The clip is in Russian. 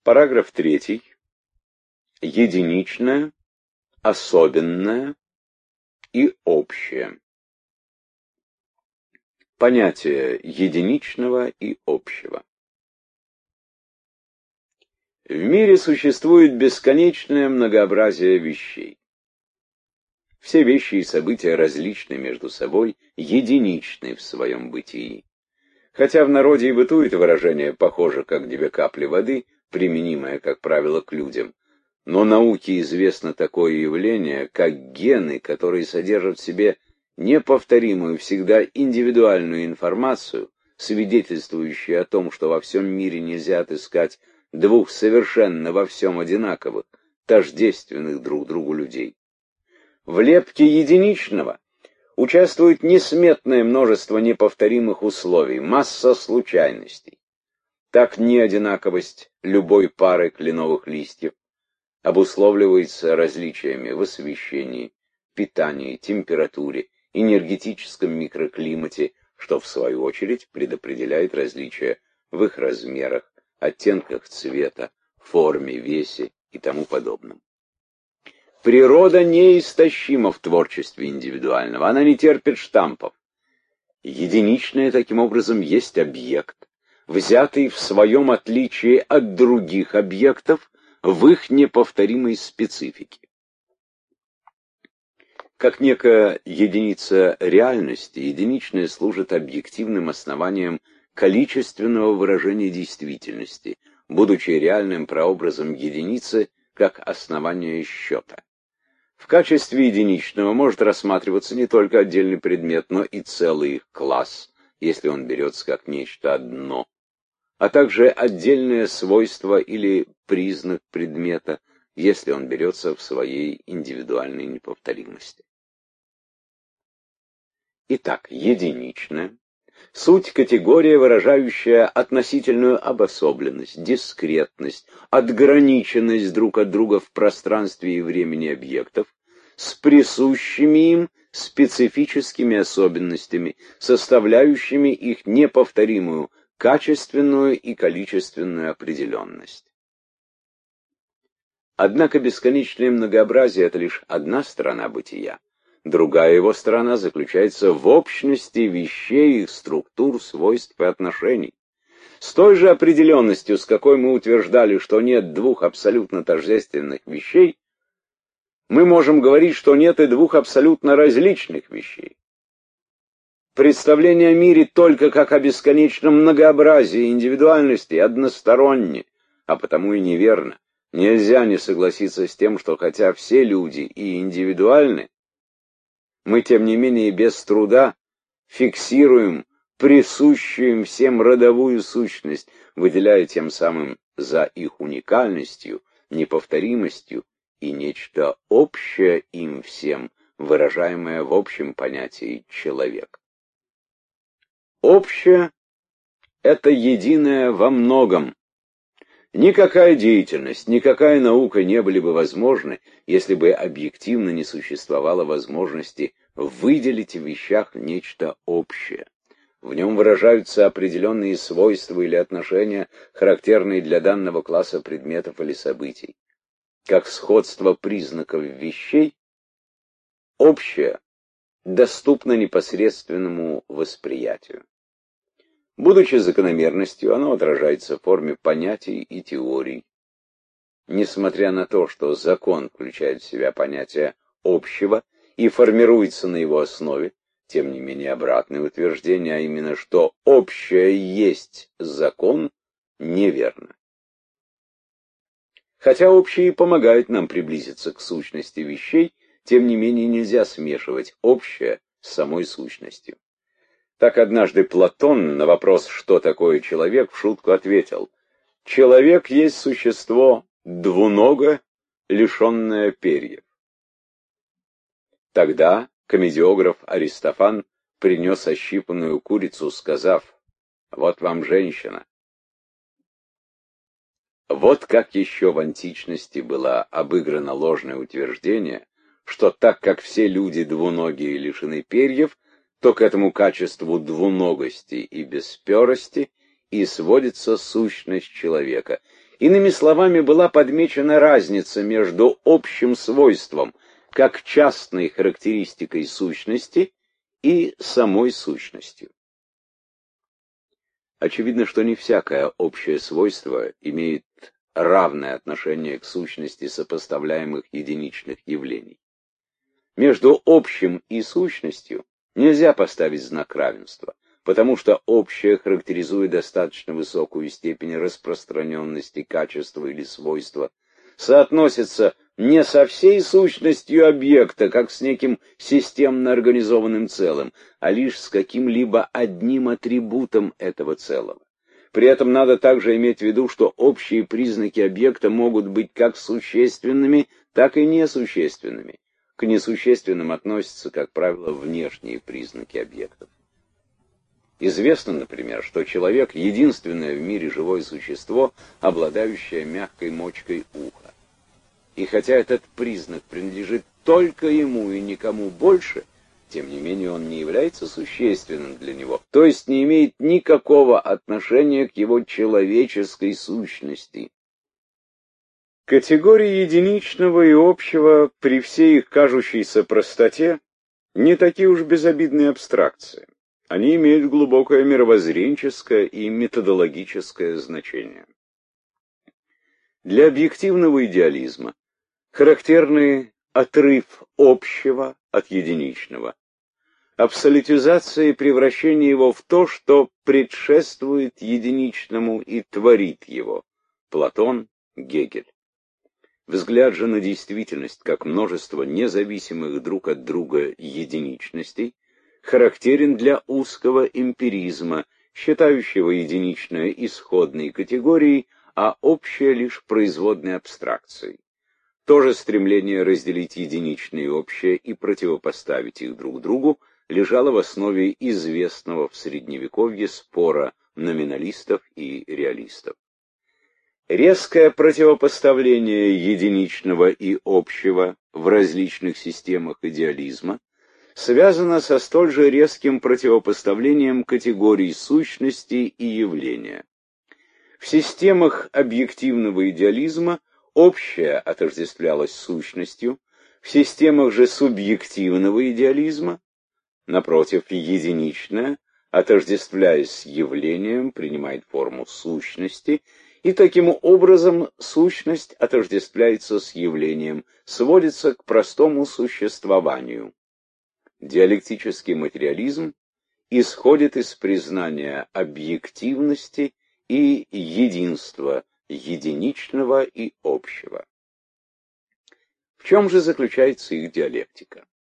Параграф 3. Единичное, особенное и общее. Понятия единичного и общего. В мире существует бесконечное многообразие вещей. Все вещи и события различны между собой, единичны в своем бытии. Хотя в народе и бытует выражение «похоже, как две капли воды», применимое, как правило, к людям, но науке известно такое явление, как гены, которые содержат в себе неповторимую, всегда индивидуальную информацию, свидетельствующую о том, что во всем мире нельзя отыскать двух совершенно во всем одинаковых, тождественных друг другу людей. В лепке единичного участвует несметное множество неповторимых условий, масса случайностей. Так неодинаковость любой пары кленовых листьев обусловливается различиями в освещении, питании, температуре, энергетическом микроклимате, что в свою очередь предопределяет различия в их размерах, оттенках цвета, форме, весе и тому подобном. Природа неистощима в творчестве индивидуального, она не терпит штампов. Единичное таким образом есть объект, взятый в своем отличии от других объектов в их неповторимой специфике. Как некая единица реальности, единичное служит объективным основанием количественного выражения действительности, будучи реальным прообразом единицы как основания счета. В качестве единичного может рассматриваться не только отдельный предмет, но и целый их класс, если он берется как нечто одно, а также отдельное свойство или признак предмета, если он берется в своей индивидуальной неповторимости. Итак, единичное — суть категория, выражающая относительную обособленность, дискретность, отграниченность друг от друга в пространстве и времени объектов, с присущими им специфическими особенностями, составляющими их неповторимую качественную и количественную определенность. Однако бесконечное многообразие — это лишь одна сторона бытия. Другая его сторона заключается в общности вещей, их структур, свойств и отношений. С той же определенностью, с какой мы утверждали, что нет двух абсолютно тождественных вещей, мы можем говорить, что нет и двух абсолютно различных вещей. Представление о мире только как о бесконечном многообразии индивидуальности односторонне, а потому и неверно. Нельзя не согласиться с тем, что хотя все люди и индивидуальны, мы, тем не менее, без труда фиксируем присущую им всем родовую сущность, выделяя тем самым за их уникальностью, неповторимостью и нечто общее им всем, выражаемое в общем понятии «человек». Общее — это единое во многом. Никакая деятельность, никакая наука не были бы возможны, если бы объективно не существовало возможности выделить в вещах нечто общее. В нем выражаются определенные свойства или отношения, характерные для данного класса предметов или событий. Как сходство признаков вещей, общее доступно непосредственному восприятию. Будучи закономерностью, оно отражается в форме понятий и теорий. Несмотря на то, что закон включает в себя понятие общего и формируется на его основе, тем не менее обратное утверждение, а именно, что общее есть закон, неверно. Хотя общее и помогает нам приблизиться к сущности вещей, тем не менее нельзя смешивать общее с самой сущностью. Так однажды Платон на вопрос, что такое человек, в шутку ответил: «Человек есть существо двуногое, лишенное перьев». Тогда комедиограф Аристофан принес ощипанную курицу, сказав: «Вот вам женщина». Вот как еще в античности было обыграно ложное утверждение, что так как все люди двуногие лишены перьев, то к этому качеству двуногости и бесперости и сводится сущность человека, Иными словами, была подмечена разница между общим свойством, как частной характеристикой сущности, и самой сущностью. Очевидно, что не всякое общее свойство имеет равное отношение к сущности сопоставляемых единичных явлений. Между общим и сущностью нельзя поставить знак равенства, потому что общее характеризует достаточно высокую степень распространенности качества или свойства, соотносится не со всей сущностью объекта, как с неким системно организованным целым, а лишь с каким-либо одним атрибутом этого целого. При этом надо также иметь в виду, что общие признаки объекта могут быть как существенными, так и несущественными. К несущественным относятся, как правило, внешние признаки объектов. Известно, например, что человек — единственное в мире живое существо, обладающее мягкой мочкой уха. И хотя этот признак принадлежит только ему и никому больше, тем не менее он не является существенным для него, то есть не имеет никакого отношения к его человеческой сущности. Категории единичного и общего при всей их кажущейся простоте не такие уж безобидные абстракции. Они имеют глубокое мировоззренческое и методологическое значение. Для объективного идеализма характерны отрыв общего от единичного, абсолютизация и превращение его в то, что предшествует единичному и творит его. Платон, Гегель. Взгляд же на действительность как множество независимых друг от друга единичностей характерен для узкого эмпиризма, считающего единичное исходной категорией, а общее лишь производной абстракцией. То же стремление разделить единичное и общее и противопоставить их друг другу лежало в основе известного в Средневековье спора номиналистов и реалистов. Резкое противопоставление единичного и общего в различных системах идеализма связано со столь же резким противопоставлением категорий сущности и явления. В системах объективного идеализма общее отождествлялось сущностью, в системах же субъективного идеализма, напротив, единичное, отождествляясь с явлением, принимает форму сущности, и таким образом сущность отождествляется с явлением, сводится к простому существованию. Диалектический материализм исходит из признания объективности и единства единичного и общего. В чем же заключается их диалектика?